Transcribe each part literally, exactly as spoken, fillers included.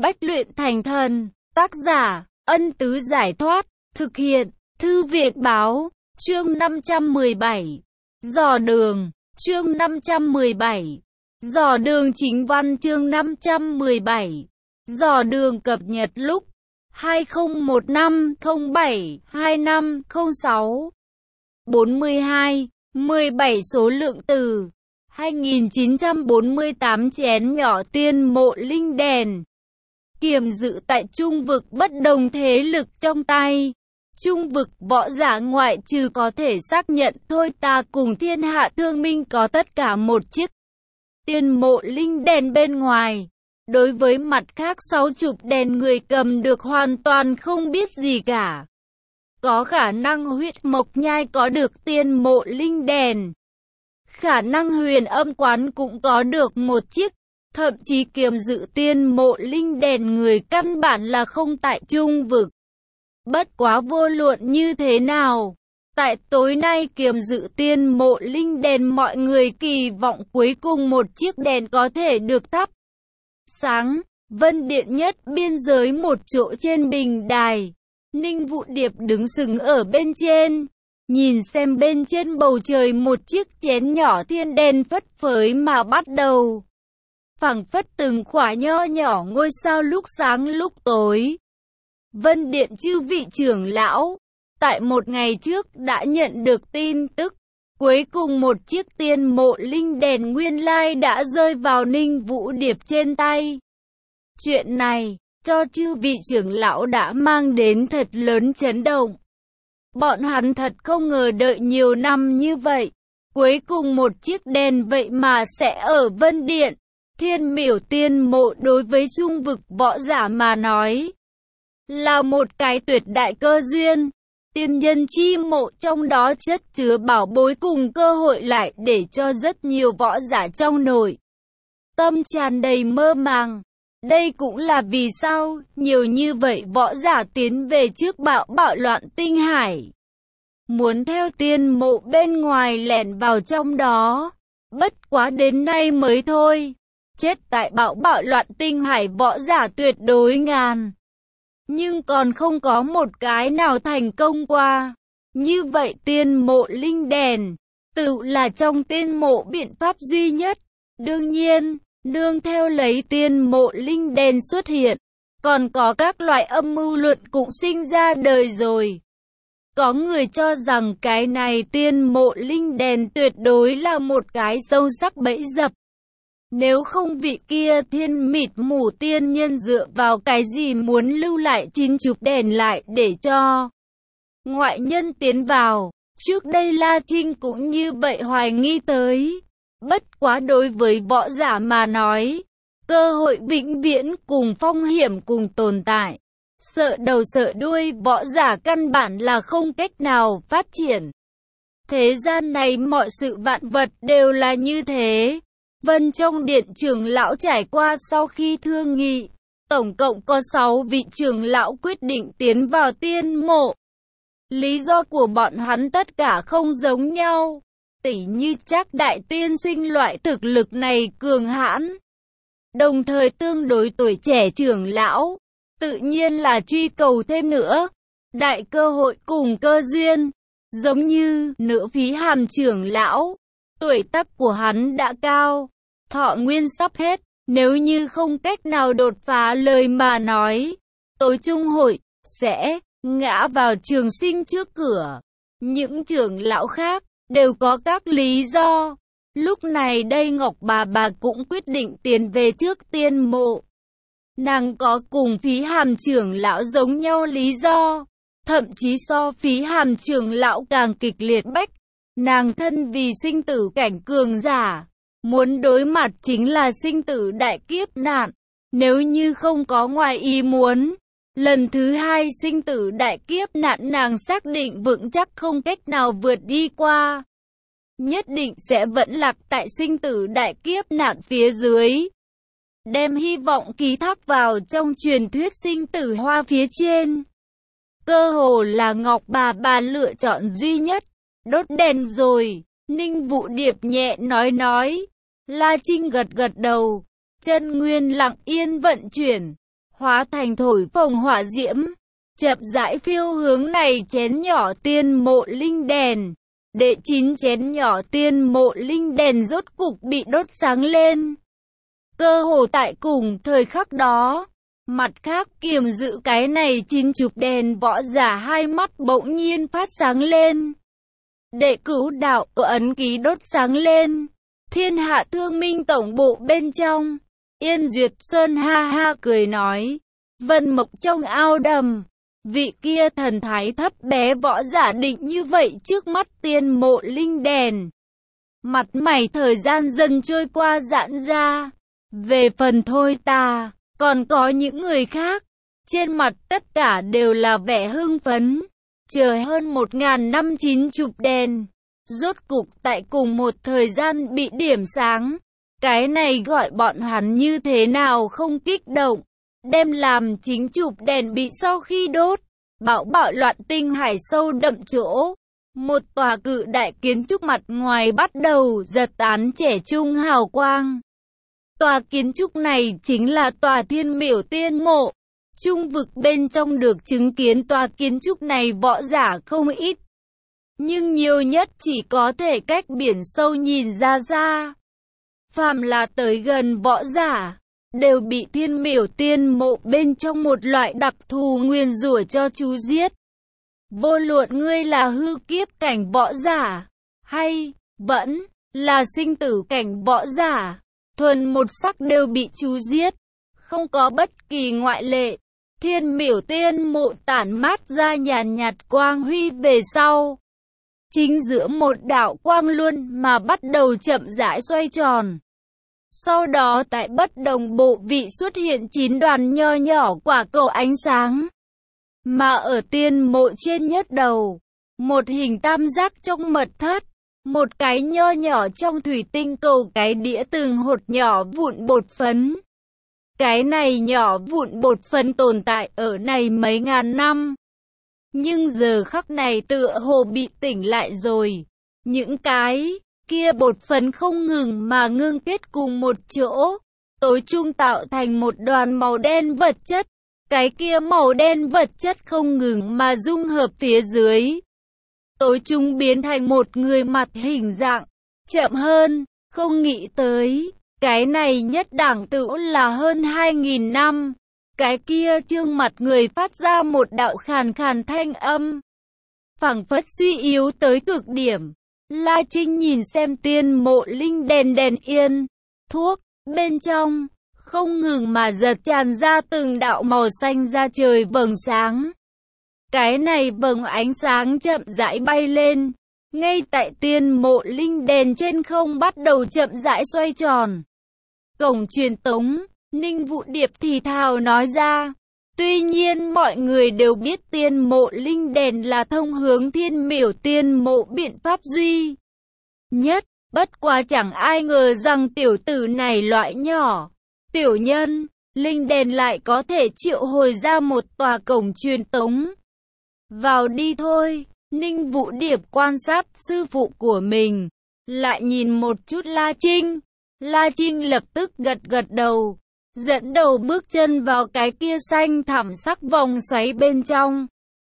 bách luyện thành thần. Tác giả, Ân Tứ Giải Thoát. Thực hiện, Thư viện Báo. Chương năm trăm mười bảy. Dò đường. Chương năm trăm mười bảy. Dò đường chính văn. Chương năm trăm mười bảy. Dò đường cập nhật lúc hai không một năm không bảy hai năm không sáu. bốn mươi hai, mười bảy số lượng từ. hai nghìn chín trăm bốn mươi tám chén nhỏ tiên mộ linh đèn. Kiềm giữ tại trung vực bất đồng thế lực trong tay. Trung vực võ giả ngoại trừ có thể xác nhận thôi ta cùng thiên hạ thương minh có tất cả một chiếc tiên mộ linh đèn bên ngoài. Đối với mặt khác sáu chục đèn người cầm được hoàn toàn không biết gì cả. Có khả năng huyết mộc nhai có được tiên mộ linh đèn. Khả năng huyền âm quán cũng có được một chiếc. Thậm chí kiềm giữ tiên mộ linh đèn người căn bản là không tại trung vực. Bất quá vô luận như thế nào, tại tối nay kiềm giữ tiên mộ linh đèn mọi người kỳ vọng cuối cùng một chiếc đèn có thể được thắp sáng. Vân điện nhất biên giới một chỗ trên bình đài, Ninh Vũ Điệp đứng sừng ở bên trên, nhìn xem bên trên bầu trời một chiếc chén nhỏ thiên đèn phất phới mà bắt đầu. Phảng phất từng khỏa nho nhỏ ngôi sao lúc sáng lúc tối. Vân điện chư vị trưởng lão, tại một ngày trước đã nhận được tin tức, cuối cùng một chiếc tiên mộ linh đèn nguyên lai đã rơi vào Ninh Vũ Điệp trên tay. Chuyện này, cho chư vị trưởng lão đã mang đến thật lớn chấn động. Bọn hắn thật không ngờ đợi nhiều năm như vậy, cuối cùng một chiếc đèn vậy mà sẽ ở Vân Điện. Thiên miểu tiên mộ đối với trung vực võ giả mà nói là một cái tuyệt đại cơ duyên. Tiên nhân chi mộ trong đó chất chứa bảo bối cùng cơ hội lại để cho rất nhiều võ giả trong nội tâm tràn đầy mơ màng. Đây cũng là vì sao nhiều như vậy võ giả tiến về trước bạo bạo loạn tinh hải, muốn theo tiên mộ bên ngoài lẻn vào trong đó. Bất quá đến nay mới thôi, chết tại bạo bạo loạn tinh hải võ giả tuyệt đối ngàn, nhưng còn không có một cái nào thành công qua. Như vậy tiên mộ linh đèn tự là trong tiên mộ biện pháp duy nhất. Đương nhiên, nương theo lấy tiên mộ linh đèn xuất hiện, còn có các loại âm mưu luận cũng sinh ra đời rồi. Có người cho rằng cái này tiên mộ linh đèn tuyệt đối là một cái sâu sắc bẫy dập. Nếu không vị kia thiên mịt mù tiên nhân dựa vào cái gì muốn lưu lại chín chục đèn lại để cho ngoại nhân tiến vào. Trước đây La Trinh cũng như vậy hoài nghi tới. Bất quá đối với võ giả mà nói, cơ hội vĩnh viễn cùng phong hiểm cùng tồn tại. Sợ đầu sợ đuôi võ giả căn bản là không cách nào phát triển. Thế gian này mọi sự vạn vật đều là như thế. Vân trong điện trưởng lão trải qua sau khi thương nghị, tổng cộng có sáu vị trưởng lão quyết định tiến vào tiên mộ. Lý do của bọn hắn tất cả không giống nhau. Tỉ như Trác đại tiên sinh loại thực lực này cường hãn, đồng thời tương đối tuổi trẻ trưởng lão, tự nhiên là truy cầu thêm nữa đại cơ hội cùng cơ duyên. Giống như Nữ Phí Hàm trưởng lão, tuổi tác của hắn đã cao, thọ nguyên sắp hết, nếu như không cách nào đột phá lời mà nói, tối trung hội sẽ ngã vào trường sinh trước cửa. Những trưởng lão khác đều có các lý do. Lúc này đây Ngọc bà bà cũng quyết định tiến về trước tiên mộ. Nàng có cùng Phí Hàm trưởng lão giống nhau lý do, thậm chí so Phí Hàm trưởng lão càng kịch liệt bách. Nàng thân vì sinh tử cảnh cường giả, muốn đối mặt chính là sinh tử đại kiếp nạn. Nếu như không có ngoài ý muốn, lần thứ hai sinh tử đại kiếp nạn nàng xác định vững chắc không cách nào vượt đi qua. Nhất định sẽ vẫn lạc tại sinh tử đại kiếp nạn phía dưới. Đem hy vọng ký thác vào trong truyền thuyết sinh tử hoa phía trên. Cơ hồ là Ngọc bà bà lựa chọn duy nhất. Đốt đèn rồi, Ninh Vũ Điệp nhẹ nói nói. La Trinh gật gật đầu, chân nguyên lặng yên vận chuyển. hóa thành thổi phồng hỏa diễm, chậm rãi phiêu hướng này chén nhỏ tiên mộ linh đèn. Đệ chín chén nhỏ tiên mộ linh đèn rốt cục bị đốt sáng lên. Cơ hồ tại cùng thời khắc đó, mặt khác kiềm giữ cái này chín chục đèn võ giả hai mắt bỗng nhiên phát sáng lên. Đệ cửu đạo ấn ký đốt sáng lên. Thiên Hạ Thương Minh tổng bộ bên trong, Yên Duyệt Sơn ha ha cười nói, Vân Mộc trong ao đầm, vị kia thần thái thấp bé võ giả định như vậy trước mắt tiên mộ linh đèn. Mặt mày thời gian dần trôi qua giãn ra. Về phần thôi ta, còn có những người khác, trên mặt tất cả đều là vẻ hưng phấn. Chờ hơn một ngàn năm chín chục đèn, rốt cục tại cùng một thời gian bị điểm sáng. Cái này gọi bọn hắn như thế nào không kích động, đem làm chính chục đèn bị sau khi đốt, bão bạo loạn tinh hải sâu đậm chỗ. Một tòa cự đại kiến trúc mặt ngoài bắt đầu giật tán trẻ trung hào quang. Tòa kiến trúc này chính là tòa Thiên Miểu Tiên Mộ. Trung vực bên trong được chứng kiến tòa kiến trúc này võ giả không ít, nhưng nhiều nhất chỉ có thể cách biển sâu nhìn ra xa. Phàm là tới gần võ giả, đều bị Thiên Miểu Tiên Mộ bên trong một loại đặc thù nguyền rủa cho chú giết. Vô luận ngươi là hư kiếp cảnh võ giả, hay vẫn là sinh tử cảnh võ giả, thuần một sắc đều bị chú giết, không có bất kỳ ngoại lệ. Thiên Miểu Tiên Mộ tản mát ra nhàn nhạt quang huy về sau. Chính giữa một đạo quang luân mà bắt đầu chậm rãi xoay tròn. Sau đó tại bất đồng bộ vị xuất hiện chín đoàn nho nhỏ quả cầu ánh sáng. Mà ở tiên mộ trên nhất đầu, một hình tam giác trong mật thất, một cái nho nhỏ trong thủy tinh cầu cái đĩa từng hột nhỏ vụn bột phấn. Cái này nhỏ vụn bột phấn tồn tại ở này mấy ngàn năm. Nhưng giờ khắc này tựa hồ bị tỉnh lại rồi. Những cái kia bột phấn không ngừng mà ngưng kết cùng một chỗ, tối trung tạo thành một đoàn màu đen vật chất. Cái kia màu đen vật chất không ngừng mà dung hợp phía dưới. Tối trung biến thành một người mặt hình dạng. Chậm hơn, không nghĩ tới. Cái này nhất đẳng tự là hơn hai nghìn năm. Cái kia trương mặt người phát ra một đạo khàn khàn thanh âm, phảng phất suy yếu tới cực điểm. La Trinh nhìn xem tiên mộ linh đèn đèn yên, thuốc, bên trong, không ngừng mà giật tràn ra từng đạo màu xanh ra trời vầng sáng. Cái này vầng ánh sáng chậm rãi bay lên, ngay tại tiên mộ linh đèn trên không bắt đầu chậm rãi xoay tròn. Cổng truyền tống, Ninh Vũ Điệp thì thào nói ra. Tuy nhiên mọi người đều biết tiên mộ linh đèn là thông hướng Thiên Miểu Tiên Mộ biện pháp duy nhất. Bất quá chẳng ai ngờ rằng tiểu tử này loại nhỏ, tiểu nhân, linh đèn lại có thể triệu hồi ra một tòa cổng truyền tống. Vào đi thôi. Ninh Vũ Điệp quan sát sư phụ của mình, lại nhìn một chút La Trinh. La Trinh lập tức gật gật đầu, dẫn đầu bước chân vào cái kia xanh thẳm sắc vòng xoáy bên trong.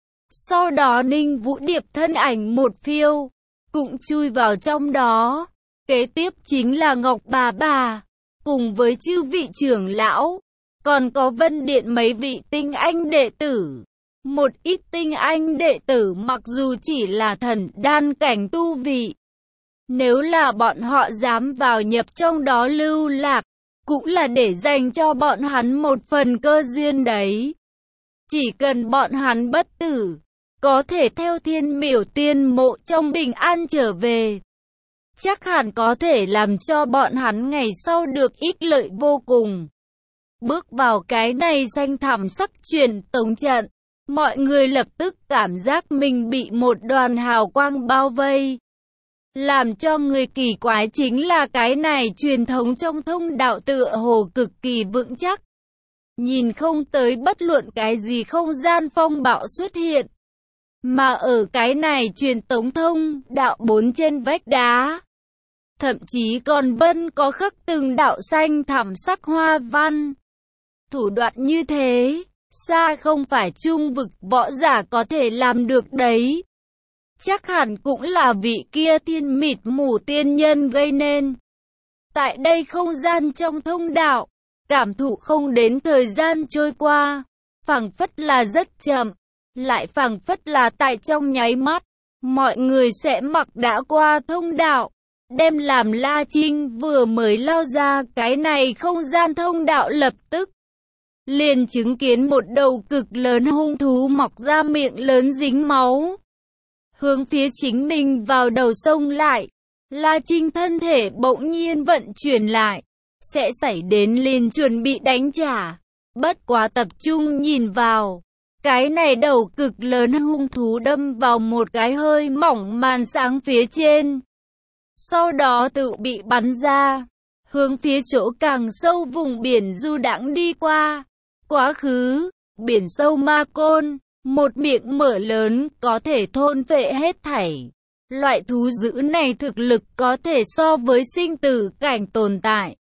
Sau đó Ninh Vũ Điệp thân ảnh một phiêu, cũng chui vào trong đó. Kế tiếp chính là Ngọc bà bà, cùng với chư vị trưởng lão, còn có Vân Điện mấy vị tinh anh đệ tử. Một ít tinh anh đệ tử mặc dù chỉ là thần đan cảnh tu vị, nếu là bọn họ dám vào nhập trong đó lưu lạc, cũng là để dành cho bọn hắn một phần cơ duyên đấy. Chỉ cần bọn hắn bất tử, có thể theo Thiên Miểu Tiên Mộ trong bình an trở về, chắc hẳn có thể làm cho bọn hắn ngày sau được ích lợi vô cùng. Bước vào cái này xanh thẳm sắc truyền tống trận, mọi người lập tức cảm giác mình bị một đoàn hào quang bao vây. Làm cho người kỳ quái chính là cái này truyền thống trong thông đạo tựa hồ cực kỳ vững chắc. Nhìn không tới bất luận cái gì không gian phong bạo xuất hiện. Mà ở cái này truyền tống thông đạo bốn trên vách đá, thậm chí còn vân có khắc từng đạo xanh thẳm sắc hoa văn. Thủ đoạn như thế, xa không phải trung vực võ giả có thể làm được đấy. Chắc hẳn cũng là vị kia thiên mịt mù tiên nhân gây nên. Tại đây không gian trong thông đạo, cảm thụ không đến thời gian trôi qua, phảng phất là rất chậm, lại phảng phất là tại trong nháy mắt, mọi người sẽ mặc đã qua thông đạo, đem làm La Trinh vừa mới lao ra cái này không gian thông đạo lập tức liền chứng kiến một đầu cực lớn hung thú mọc ra miệng lớn dính máu, hướng phía chính mình vào đầu sông lại. La Trinh thân thể bỗng nhiên vận chuyển lại, sẽ xảy đến liền chuẩn bị đánh trả. Bất quá tập trung nhìn vào, cái này đầu cực lớn hung thú đâm vào một cái hơi mỏng màn sáng phía trên. Sau đó tự bị bắn ra, hướng phía chỗ càng sâu vùng biển du đãng đi qua. Quá khứ, biển sâu Ma Côn, một miệng mở lớn có thể thôn phệ hết thảy. Loại thú dữ này thực lực có thể so với sinh tử cảnh tồn tại.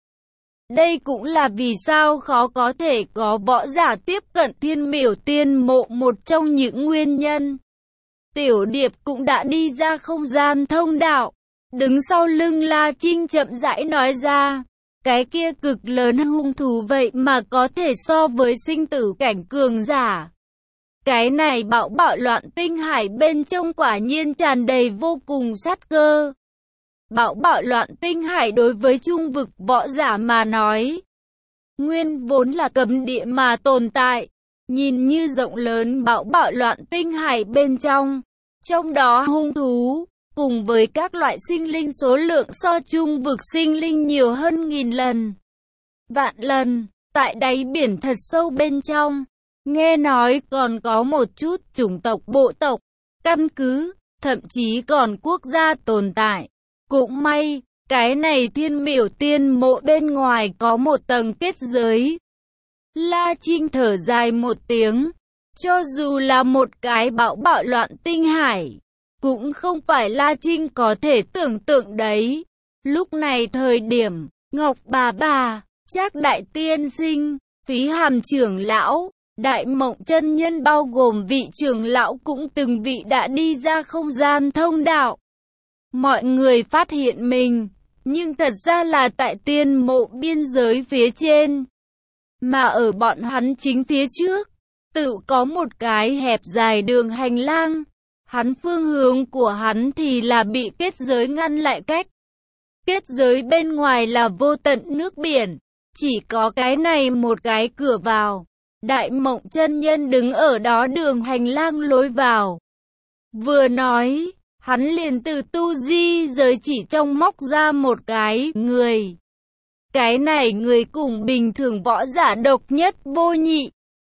Đây cũng là vì sao khó có thể có võ giả tiếp cận Thiên Miểu Tiên Mộ một trong những nguyên nhân. Tiểu Điệp cũng đã đi ra không gian thông đạo, đứng sau lưng La Trinh chậm rãi nói ra, cái kia cực lớn hung thú vậy mà có thể so với sinh tử cảnh cường giả. Cái này bão bạo loạn tinh hải bên trong quả nhiên tràn đầy vô cùng sát cơ. Bão bạo loạn tinh hải đối với trung vực võ giả mà nói, nguyên vốn là cấm địa mà tồn tại. Nhìn như rộng lớn bão bạo loạn tinh hải bên trong, trong đó hung thú, cùng với các loại sinh linh số lượng so trung vực sinh linh nhiều hơn nghìn lần, vạn lần. Tại đáy biển thật sâu bên trong, nghe nói còn có một chút chủng tộc bộ tộc, căn cứ, thậm chí còn quốc gia tồn tại. Cũng may, cái này Thiên Miểu Tiên Mộ bên ngoài có một tầng kết giới. La Trinh thở dài một tiếng, cho dù là một cái bão bạo loạn tinh hải, cũng không phải La Trinh có thể tưởng tượng đấy. Lúc này thời điểm, Ngọc bà bà, Trác đại tiên sinh, Phí Hàm trưởng lão, Đại Mộng chân nhân bao gồm vị trưởng lão cũng từng vị đã đi ra không gian thông đạo. Mọi người phát hiện mình, nhưng thật ra là tại tiên mộ biên giới phía trên. Mà ở bọn hắn chính phía trước, tự có một cái hẹp dài đường hành lang. Hắn phương hướng của hắn thì là bị kết giới ngăn lại cách. Kết giới bên ngoài là vô tận nước biển, chỉ có cái này một cái cửa vào. Đại Mộng chân nhân đứng ở đó đường hành lang lối vào. Vừa nói, hắn liền từ tu di giới chỉ trong móc ra một cái người. Cái này người cùng bình thường võ giả độc nhất vô nhị.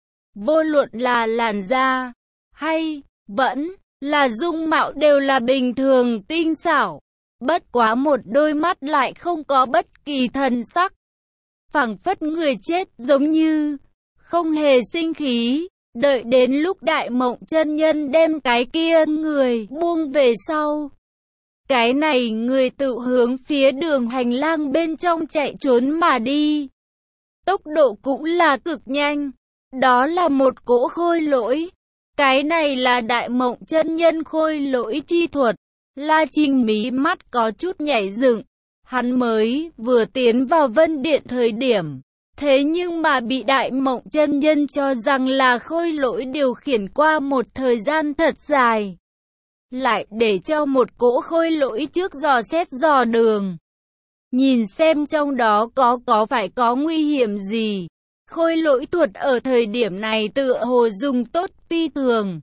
Vô luận là làn da, hay, vẫn, là dung mạo đều là bình thường tinh xảo. Bất quá một đôi mắt lại không có bất kỳ thần sắc. Phảng phất người chết giống như, không hề sinh khí. Đợi đến lúc Đại Mộng chân nhân đem cái kia người buông về sau, cái này người tự hướng phía đường hành lang bên trong chạy trốn mà đi. Tốc độ cũng là cực nhanh. Đó là một cỗ khôi lỗi. Cái này là Đại Mộng chân nhân khôi lỗi chi thuật. La Trinh mí mắt có chút nhảy dựng. Hắn mới vừa tiến vào Vân Điện thời điểm, thế nhưng mà bị Đại Mộng chân nhân cho rằng là khôi lỗi điều khiển qua một thời gian thật dài. Lại để cho một cỗ khôi lỗi trước dò xét dò đường. Nhìn xem trong đó có có phải có nguy hiểm gì. Khôi lỗi thuật ở thời điểm này tựa hồ dùng tốt phi thường.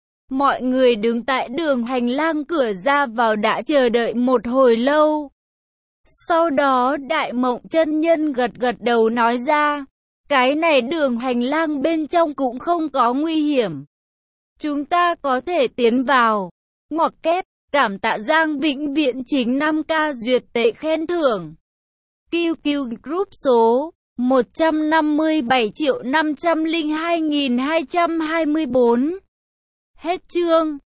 Mọi người đứng tại đường hành lang cửa ra vào đã chờ đợi một hồi lâu. Sau đó Đại Mộng chân nhân gật gật đầu nói ra, cái này đường hành lang bên trong cũng không có nguy hiểm. Chúng ta có thể tiến vào. Ngoặc kép, cảm tạ Giang Vĩnh Viễn chính năm k duyệt tệ khen thưởng. quy quy Group số một trăm năm mươi bảy triệu năm trăm lẻ hai nghìn hai trăm hai mươi bốn. Hết chương.